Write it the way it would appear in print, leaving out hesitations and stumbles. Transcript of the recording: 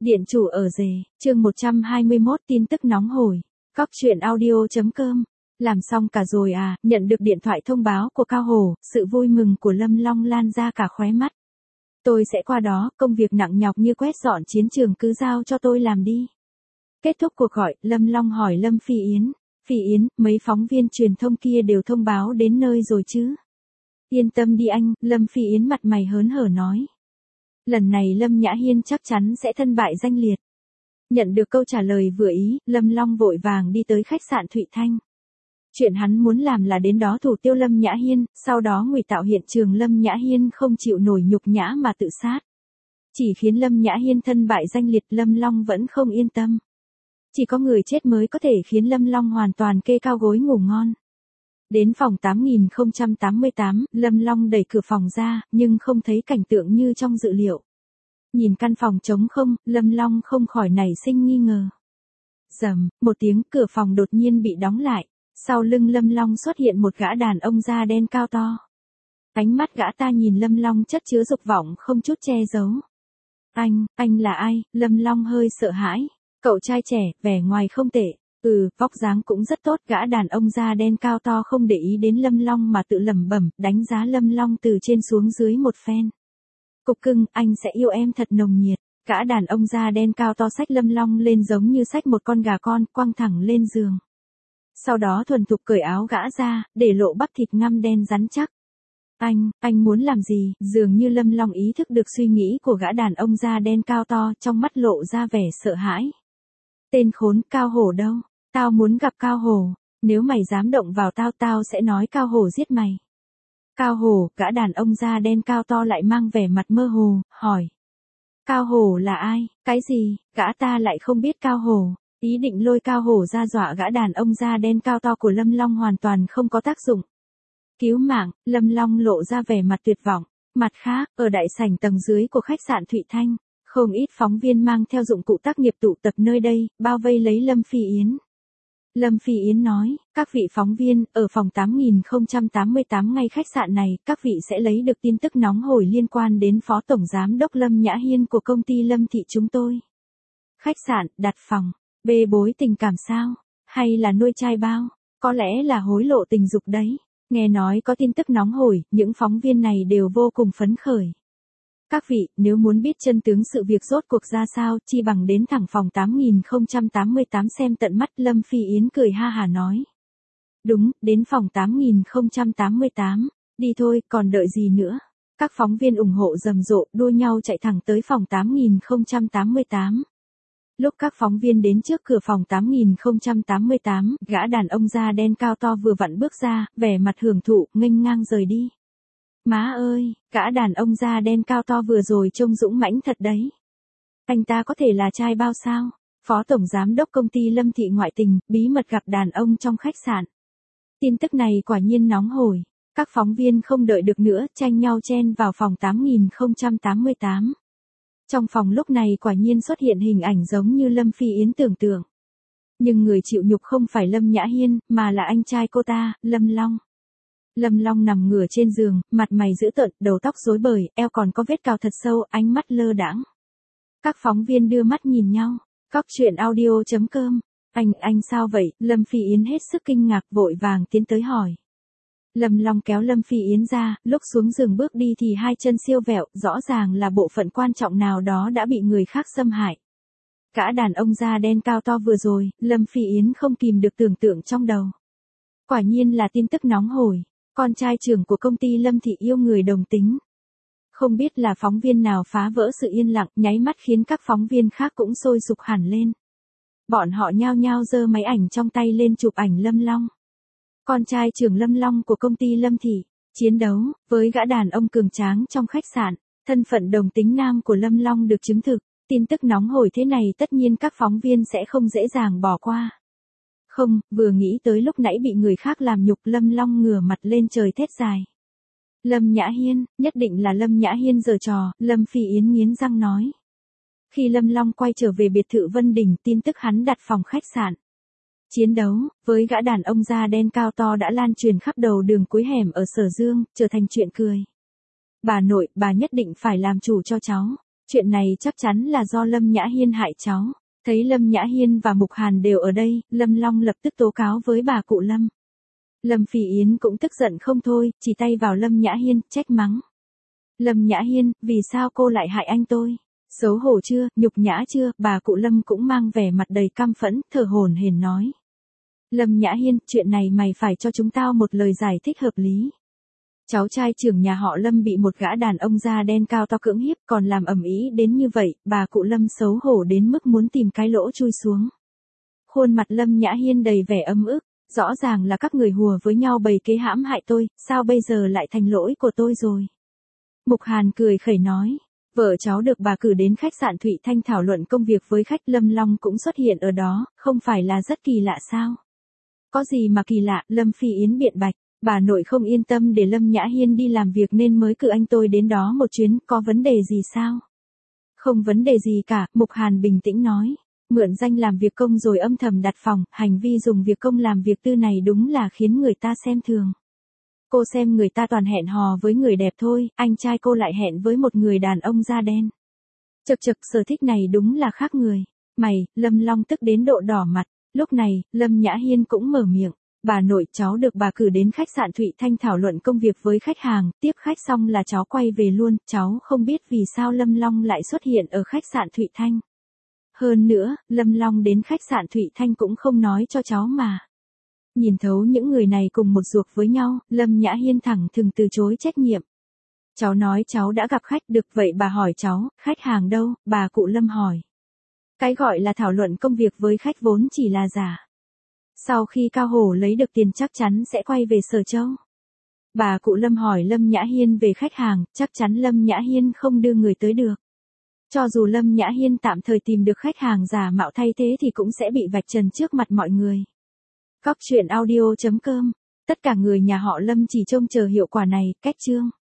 Điện chủ ở rể, chương 121 tin tức nóng hổi. Cóc truyện audio.com. Làm xong cả rồi à, nhận được điện thoại thông báo của Cao Hổ, sự vui mừng của Lâm Long lan ra cả khóe mắt. Tôi sẽ qua đó, công việc nặng nhọc như quét dọn chiến trường cứ giao cho tôi làm đi. Kết thúc cuộc gọi, Lâm Long hỏi Lâm Phi Yến. Phi Yến, mấy phóng viên truyền thông kia đều thông báo đến nơi rồi chứ? Yên tâm đi anh, Lâm Phi Yến mặt mày hớn hở nói. Lần này Lâm Nhã Hiên chắc chắn sẽ thân bại danh liệt. Nhận được câu trả lời vừa ý, Lâm Long vội vàng đi tới khách sạn Thụy Thanh. Chuyện hắn muốn làm là đến đó thủ tiêu Lâm Nhã Hiên, sau đó ngụy tạo hiện trường Lâm Nhã Hiên không chịu nổi nhục nhã mà tự sát. Chỉ khiến Lâm Nhã Hiên thân bại danh liệt, Lâm Long vẫn không yên tâm. Chỉ có người chết mới có thể khiến Lâm Long hoàn toàn kê cao gối ngủ ngon. Đến phòng 8088, Lâm Long đẩy cửa phòng ra, nhưng không thấy cảnh tượng như trong dự liệu. Nhìn căn phòng trống không, Lâm Long không khỏi nảy sinh nghi ngờ. Rầm, một tiếng, cửa phòng đột nhiên bị đóng lại. Sau lưng Lâm Long xuất hiện một gã đàn ông da đen cao to. Ánh mắt gã ta nhìn Lâm Long chất chứa dục vọng không chút che giấu. Anh là ai? Lâm Long hơi sợ hãi. Cậu trai trẻ, vẻ ngoài không tệ. Vóc dáng cũng rất tốt. Gã đàn ông da đen cao to không để ý đến Lâm Long mà tự lẩm bẩm, đánh giá Lâm Long từ trên xuống dưới một phen. Cục cưng, anh sẽ yêu em thật nồng nhiệt. Gã đàn ông da đen cao to xách Lâm Long lên giống như xách một con gà con, quăng thẳng lên giường. Sau đó thuần thục cởi áo gã ra, để lộ bắp thịt ngăm đen rắn chắc. Anh muốn làm gì? Dường như Lâm Long ý thức được suy nghĩ của gã đàn ông da đen cao to, trong mắt lộ ra vẻ sợ hãi. Tên khốn, Cao Hổ đâu? Tao muốn gặp Cao Hổ. Nếu mày dám động vào tao sẽ nói Cao Hổ giết mày. Cao Hổ, gã đàn ông da đen cao to lại mang vẻ mặt mơ hồ, hỏi. Cao Hổ là ai? Cái gì? Gã ta lại không biết Cao Hổ. Ý định lôi Cao Hổ ra dọa gã đàn ông da đen cao to của Lâm Long hoàn toàn không có tác dụng. Cứu mạng, Lâm Long lộ ra vẻ mặt tuyệt vọng. Mặt khác, ở đại sảnh tầng dưới của khách sạn Thụy Thanh, không ít phóng viên mang theo dụng cụ tác nghiệp tụ tập nơi đây, bao vây lấy Lâm Phi Yến. Lâm Phi Yến nói, các vị phóng viên, ở phòng 8088 ngay khách sạn này, các vị sẽ lấy được tin tức nóng hổi liên quan đến Phó Tổng Giám đốc Lâm Nhã Hiên của công ty Lâm Thị chúng tôi. Khách sạn, đặt phòng, bê bối tình cảm sao? Hay là nuôi trai bao? Có lẽ là hối lộ tình dục đấy. Nghe nói có tin tức nóng hổi, những phóng viên này đều vô cùng phấn khởi. Các vị, nếu muốn biết chân tướng sự việc rốt cuộc ra sao, chi bằng đến thẳng phòng 8088 xem tận mắt. Lâm Phi Yến cười ha hả nói. Đúng, đến phòng 8088, đi thôi, còn đợi gì nữa. Các phóng viên ủng hộ rầm rộ, đua nhau chạy thẳng tới phòng 8088. Lúc các phóng viên đến trước cửa phòng 8088, gã đàn ông da đen cao to vừa vặn bước ra, vẻ mặt hưởng thụ, nghênh ngang rời đi. Má ơi, gã đàn ông da đen cao to vừa rồi trông dũng mãnh thật đấy. Anh ta có thể là trai bao sao? Phó Tổng Giám đốc công ty Lâm Thị ngoại tình, bí mật gặp đàn ông trong khách sạn. Tin tức này quả nhiên nóng hổi. Các phóng viên không đợi được nữa, tranh nhau chen vào phòng 8088. Trong phòng lúc này quả nhiên xuất hiện hình ảnh giống như Lâm Phi Yến tưởng tượng. Nhưng người chịu nhục không phải Lâm Nhã Hiên, mà là anh trai cô ta, Lâm Long. Lâm Long nằm ngửa trên giường, mặt mày dữ tợn, đầu tóc rối bời, eo còn có vết cào thật sâu, ánh mắt lơ đãng. Các phóng viên đưa mắt nhìn nhau. Cóc truyện audio.com. Anh sao vậy? Lâm Phi Yến hết sức kinh ngạc, vội vàng tiến tới hỏi. Lâm Long kéo Lâm Phi Yến ra, lúc xuống giường bước đi thì hai chân siêu vẹo, rõ ràng là bộ phận quan trọng nào đó đã bị người khác xâm hại. Gã đàn ông da đen cao to vừa rồi, Lâm Phi Yến không kìm được tưởng tượng trong đầu. Quả nhiên là tin tức nóng hổi. Con trai trưởng của công ty Lâm Thị yêu người đồng tính. Không biết là phóng viên nào phá vỡ sự yên lặng, nháy mắt khiến các phóng viên khác cũng sôi sục hẳn lên. Bọn họ nhao nhao giơ máy ảnh trong tay lên chụp ảnh Lâm Long. Con trai trưởng Lâm Long của công ty Lâm Thị, chiến đấu với gã đàn ông cường tráng trong khách sạn. Thân phận đồng tính nam của Lâm Long được chứng thực. Tin tức nóng hổi thế này tất nhiên các phóng viên sẽ không dễ dàng bỏ qua. Không, vừa nghĩ tới lúc nãy bị người khác làm nhục, Lâm Long ngửa mặt lên trời thét dài. Lâm Nhã Hiên, nhất định là Lâm Nhã Hiên giở trò, Lâm Phi Yến nghiến răng nói. Khi Lâm Long quay trở về biệt thự Vân Đình, tin tức hắn đặt phòng khách sạn. Chiến đấu với gã đàn ông da đen cao to đã lan truyền khắp đầu đường cuối hẻm ở Sở Dương, trở thành chuyện cười. Bà nội, bà nhất định phải làm chủ cho cháu. Chuyện này chắc chắn là do Lâm Nhã Hiên hại cháu. Thấy Lâm Nhã Hiên và Mục Hàn đều ở đây, Lâm Long lập tức tố cáo với bà cụ Lâm. Lâm Phỉ Yến cũng tức giận không thôi, chỉ tay vào Lâm Nhã Hiên, trách mắng. Lâm Nhã Hiên, vì sao cô lại hại anh tôi? Xấu hổ chưa, nhục nhã chưa? Bà cụ Lâm cũng mang vẻ mặt đầy căm phẫn, thở hổn hển nói. Lâm Nhã Hiên, chuyện này mày phải cho chúng tao một lời giải thích hợp lý. Cháu trai trưởng nhà họ Lâm bị một gã đàn ông da đen cao to cưỡng hiếp còn làm ầm ĩ đến như vậy, bà cụ Lâm xấu hổ đến mức muốn tìm cái lỗ chui xuống. Khuôn mặt Lâm Nhã Hiên đầy vẻ ấm ức, rõ ràng là các người hùa với nhau bày kế hãm hại tôi, sao bây giờ lại thành lỗi của tôi rồi? Mục Hàn cười khẩy nói, vợ cháu được bà cử đến khách sạn Thụy Thanh thảo luận công việc với khách, Lâm Long cũng xuất hiện ở đó, không phải là rất kỳ lạ sao? Có gì mà kỳ lạ, Lâm Phi Yến biện bạch. Bà nội không yên tâm để Lâm Nhã Hiên đi làm việc nên mới cử anh tôi đến đó một chuyến, có vấn đề gì sao? Không vấn đề gì cả, Mục Hàn bình tĩnh nói. Mượn danh làm việc công rồi âm thầm đặt phòng, hành vi dùng việc công làm việc tư này đúng là khiến người ta xem thường. Cô xem người ta toàn hẹn hò với người đẹp thôi, anh trai cô lại hẹn với một người đàn ông da đen. Chật chật, sở thích này đúng là khác người. Mày, Lâm Long tức đến độ đỏ mặt. Lúc này, Lâm Nhã Hiên cũng mở miệng. Bà nội cháu được bà cử đến khách sạn Thụy Thanh thảo luận công việc với khách hàng, tiếp khách xong là cháu quay về luôn, cháu không biết vì sao Lâm Long lại xuất hiện ở khách sạn Thụy Thanh. Hơn nữa, Lâm Long đến khách sạn Thụy Thanh cũng không nói cho cháu mà. Nhìn thấu những người này cùng một ruột với nhau, Lâm Nhã Hiên thẳng thừng từ chối trách nhiệm. Cháu nói cháu đã gặp khách được vậy bà hỏi cháu, khách hàng đâu, bà cụ Lâm hỏi. Cái gọi là thảo luận công việc với khách vốn chỉ là giả. Sau khi Cao Hổ lấy được tiền chắc chắn sẽ quay về Sở Châu. Bà cụ Lâm hỏi Lâm Nhã Hiên về khách hàng, chắc chắn Lâm Nhã Hiên không đưa người tới được. Cho dù Lâm Nhã Hiên tạm thời tìm được khách hàng giả mạo thay thế thì cũng sẽ bị vạch trần trước mặt mọi người. Cóc truyện audio.com. Tất cả người nhà họ Lâm chỉ trông chờ hiệu quả này, kết chương.